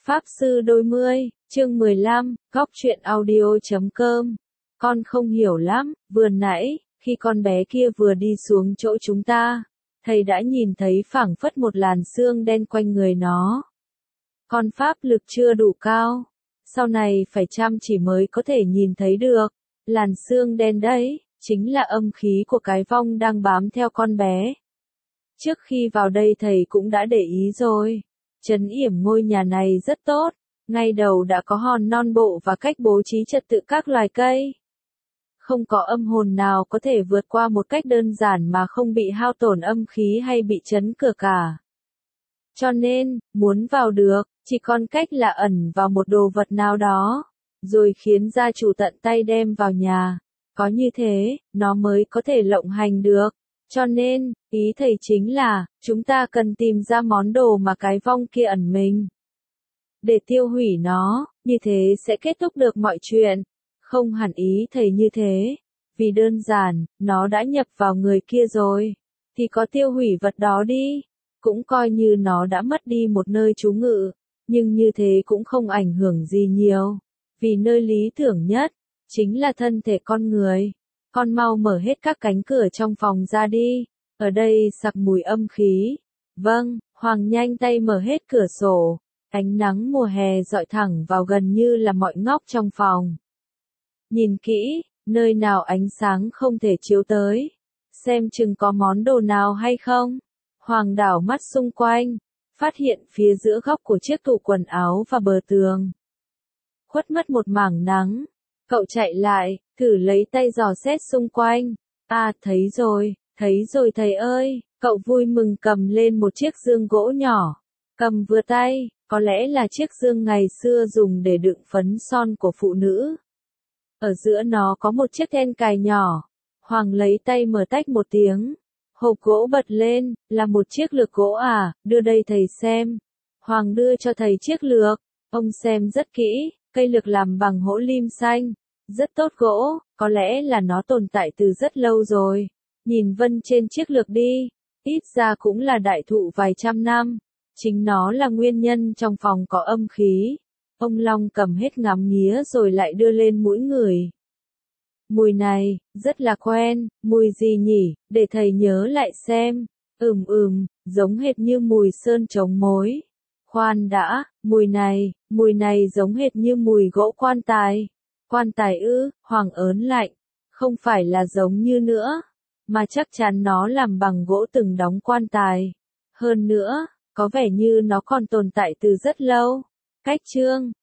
Pháp Sư Đôi Mươi, chương 15, góc truyện audio.com. Con không hiểu lắm, vừa nãy, khi con bé kia vừa đi xuống chỗ chúng ta, thầy đã nhìn thấy phảng phất một làn sương đen quanh người nó. Con pháp lực chưa đủ cao, sau này phải chăm chỉ mới có thể nhìn thấy được. Làn sương đen đấy, chính là âm khí của cái vong đang bám theo con bé. Trước khi vào đây thầy cũng đã để ý rồi. Trấn yểm ngôi nhà này rất tốt, ngay đầu đã có hòn non bộ và cách bố trí trật tự các loài cây. Không có âm hồn nào có thể vượt qua một cách đơn giản mà không bị hao tổn âm khí hay bị chấn cửa cả. Cho nên, muốn vào được, chỉ còn cách là ẩn vào một đồ vật nào đó, rồi khiến gia chủ tận tay đem vào nhà. Có như thế, nó mới có thể lộng hành được. Cho nên, ý thầy chính là, chúng ta cần tìm ra món đồ mà cái vong kia ẩn mình. Để tiêu hủy nó, như thế sẽ kết thúc được mọi chuyện. Không hẳn ý thầy như thế. Vì đơn giản, nó đã nhập vào người kia rồi. Thì có tiêu hủy vật đó đi. Cũng coi như nó đã mất đi một nơi trú ngụ. Nhưng như thế cũng không ảnh hưởng gì nhiều. Vì nơi lý tưởng nhất, chính là thân thể con người. Con mau mở hết các cánh cửa trong phòng ra đi, ở đây sặc mùi âm khí. Vâng, Hoàng nhanh tay mở hết cửa sổ, ánh nắng mùa hè dọi thẳng vào gần như là mọi ngóc trong phòng. Nhìn kỹ, nơi nào ánh sáng không thể chiếu tới, xem chừng có món đồ nào hay không. Hoàng đảo mắt xung quanh, phát hiện phía giữa góc của chiếc tủ quần áo và bờ tường khuất mất một mảng nắng. Cậu chạy lại, thử lấy tay dò xét xung quanh. À, thấy rồi thầy ơi. Cậu vui mừng cầm lên một chiếc dương gỗ nhỏ. Cầm vừa tay, có lẽ là chiếc dương ngày xưa dùng để đựng phấn son của phụ nữ. Ở giữa nó có một chiếc then cài nhỏ. Hoàng lấy tay mở tách một tiếng. Hộp gỗ bật lên, là một chiếc lược gỗ à, đưa đây thầy xem. Hoàng đưa cho thầy chiếc lược. Ông xem rất kỹ. Cây lược làm bằng hổ lim xanh, rất tốt gỗ, có lẽ là nó tồn tại từ rất lâu rồi. Nhìn vân trên chiếc lược đi, ít ra cũng là đại thụ vài trăm năm. Chính nó là nguyên nhân trong phòng có âm khí. Ông Long cầm hết ngắm nghía rồi lại đưa lên mũi ngửi. Mùi này, rất là quen, mùi gì nhỉ, để thầy nhớ lại xem. Giống hệt như mùi sơn chống mối. Khoan đã, mùi này giống hệt như mùi gỗ quan tài. Quan tài ư? Hoàng ớn lạnh. Không phải là giống như nữa, mà chắc chắn nó làm bằng gỗ từng đóng quan tài. Hơn nữa, có vẻ như nó còn tồn tại từ rất lâu. Cách chương